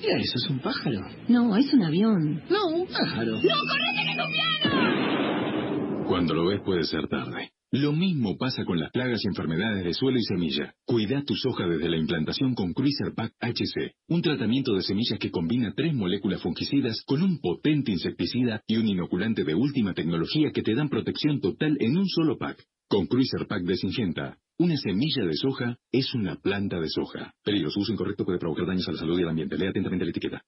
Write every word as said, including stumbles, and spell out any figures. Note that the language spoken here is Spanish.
Mira, eso es un pájaro. No, es un avión. No, un pájaro. ¡No, correte que es un piano! Cuando lo ves puede ser tarde. Lo mismo pasa con las plagas y enfermedades de suelo y semilla. Cuida tu soja desde la implantación con Cruiser Pack H C, un tratamiento de semillas que combina tres moléculas fungicidas con un potente insecticida y un inoculante de última tecnología que te dan protección total en un solo pack. Con Cruiser Pack de Syngenta, una semilla de soja es una planta de soja. Peligro, su uso incorrecto puede provocar daños a la salud y al ambiente. Lea atentamente la etiqueta.